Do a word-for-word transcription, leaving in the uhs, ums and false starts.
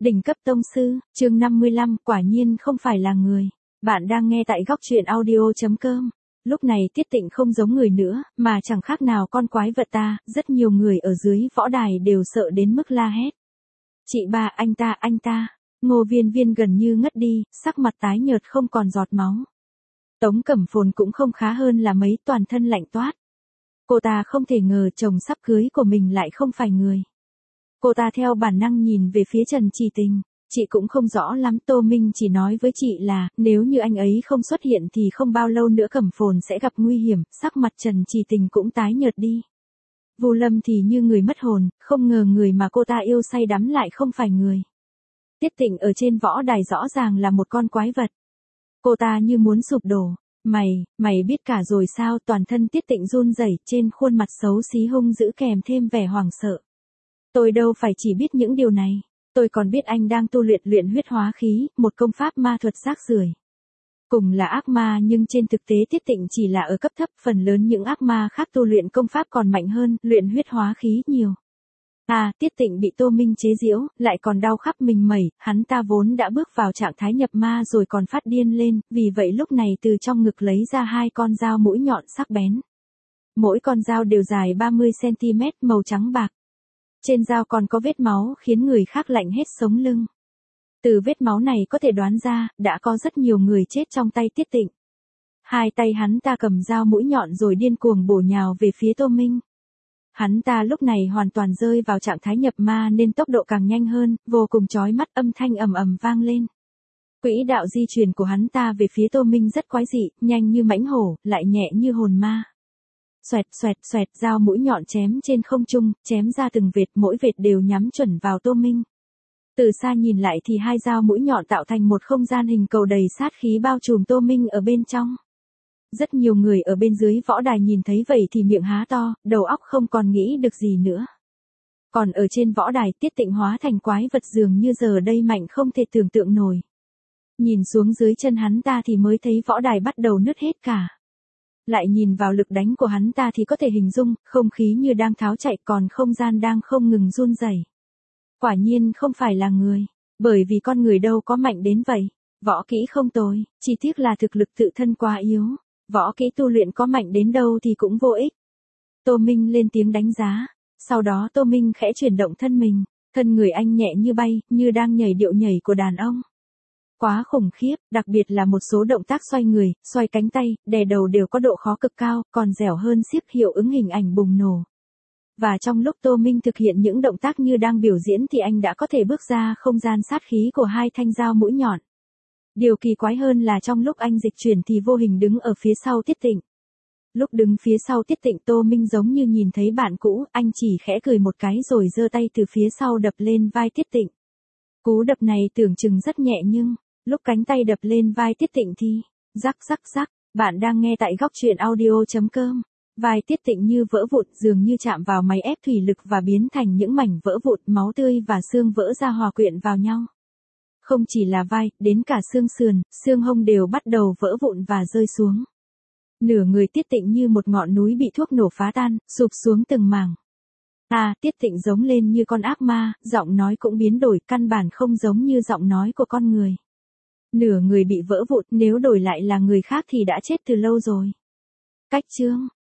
Đỉnh cấp tông sư, chương năm mươi lăm, quả nhiên không phải là người. Bạn đang nghe tại góc truyện audio chấm com. Lúc này Tiết Tịnh không giống người nữa, mà chẳng khác nào con quái vật ta, rất nhiều người ở dưới võ đài đều sợ đến mức la hét. Chị ba, anh ta, anh ta. Ngô Viên Viên gần như ngất đi, sắc mặt tái nhợt không còn giọt máu. Tống Cẩm Phồn cũng không khá hơn là mấy, toàn thân lạnh toát. Cô ta không thể ngờ chồng sắp cưới của mình lại không phải người. Cô ta theo bản năng nhìn về phía Trần Chỉ Tình, chị cũng không rõ lắm, Tô Minh chỉ nói với chị là, nếu như anh ấy không xuất hiện thì không bao lâu nữa Cẩm Phồn sẽ gặp nguy hiểm, sắc mặt Trần Chỉ Tình cũng tái nhợt đi. Vu Lâm thì như người mất hồn, không ngờ người mà cô ta yêu say đắm lại không phải người. Tiết Tịnh ở trên võ đài rõ ràng là một con quái vật. Cô ta như muốn sụp đổ. Mày, mày biết cả rồi sao? Toàn thân Tiết Tịnh run rẩy, trên khuôn mặt xấu xí hung dữ kèm thêm vẻ hoảng sợ. Tôi đâu phải chỉ biết những điều này, tôi còn biết anh đang tu luyện luyện huyết hóa khí, một công pháp ma thuật rác rưởi. Cùng là ác ma nhưng trên thực tế Tiết Tịnh chỉ là ở cấp thấp, phần lớn những ác ma khác tu luyện công pháp còn mạnh hơn, luyện huyết hóa khí nhiều. À, Tiết Tịnh bị Tô Minh chế giễu, lại còn đau khắp mình mẩy, hắn ta vốn đã bước vào trạng thái nhập ma rồi còn phát điên lên, vì vậy lúc này từ trong ngực lấy ra hai con dao mũi nhọn sắc bén. Mỗi con dao đều dài ba mươi xăng ti mét, màu trắng bạc. Trên dao còn có vết máu khiến người khác lạnh hết sống lưng. Từ vết máu này có thể đoán ra, đã có rất nhiều người chết trong tay Tiết Tịnh. Hai tay hắn ta cầm dao mũi nhọn rồi điên cuồng bổ nhào về phía Tô Minh. Hắn ta lúc này hoàn toàn rơi vào trạng thái nhập ma nên tốc độ càng nhanh hơn, vô cùng chói mắt, âm thanh ầm ầm vang lên. Quỹ đạo di chuyển của hắn ta về phía Tô Minh rất quái dị, nhanh như mãnh hổ, lại nhẹ như hồn ma. Xoẹt xoẹt xoẹt, dao mũi nhọn chém trên không trung, chém ra từng vệt, mỗi vệt đều nhắm chuẩn vào Tô Minh. Từ xa nhìn lại thì hai dao mũi nhọn tạo thành một không gian hình cầu đầy sát khí bao trùm Tô Minh ở bên trong. Rất nhiều người ở bên dưới võ đài nhìn thấy vậy thì miệng há to, đầu óc không còn nghĩ được gì nữa. Còn ở trên võ đài, Tiết Tịnh hóa thành quái vật dường như giờ đây mạnh không thể tưởng tượng nổi. Nhìn xuống dưới chân hắn ta thì mới thấy võ đài bắt đầu nứt hết cả. Lại nhìn vào lực đánh của hắn ta thì có thể hình dung, không khí như đang tháo chạy, còn không gian đang không ngừng run rẩy. Quả nhiên không phải là người, bởi vì con người đâu có mạnh đến vậy. Võ kỹ không tồi, chỉ tiếc là thực lực tự thân quá yếu. Võ kỹ tu luyện có mạnh đến đâu thì cũng vô ích. Tô Minh lên tiếng đánh giá. Sau đó Tô Minh khẽ chuyển động thân mình. Thân người anh nhẹ như bay, như đang nhảy điệu nhảy của đàn ông. Quá khủng khiếp, đặc biệt là một số động tác xoay người, xoay cánh tay, đè đầu đều có độ khó cực cao, còn dẻo hơn xiếc, hiệu ứng hình ảnh bùng nổ. Và trong lúc Tô Minh thực hiện những động tác như đang biểu diễn thì anh đã có thể bước ra không gian sát khí của hai thanh dao mũi nhọn. Điều kỳ quái hơn là trong lúc anh dịch chuyển thì vô hình đứng ở phía sau Tiết Tịnh. Lúc đứng phía sau Tiết Tịnh, Tô Minh giống như nhìn thấy bạn cũ, anh chỉ khẽ cười một cái rồi giơ tay từ phía sau đập lên vai Tiết Tịnh. Cú đập này tưởng chừng rất nhẹ nhưng, lúc cánh tay đập lên vai Tiết Tịnh thì, rắc rắc rắc, bạn đang nghe tại góc truyện audio chấm com. Vai Tiết Tịnh như vỡ vụn, dường như chạm vào máy ép thủy lực và biến thành những mảnh vỡ vụn, máu tươi và xương vỡ ra hòa quyện vào nhau. Không chỉ là vai, đến cả xương sườn, xương hông đều bắt đầu vỡ vụn và rơi xuống. Nửa người Tiết Tịnh như một ngọn núi bị thuốc nổ phá tan, sụp xuống từng mảng. À, Tiết Tịnh giống lên như con ác ma, giọng nói cũng biến đổi, căn bản không giống như giọng nói của con người. Nửa người bị vỡ vụn, nếu đổi lại là người khác thì đã chết từ lâu rồi. Cách chương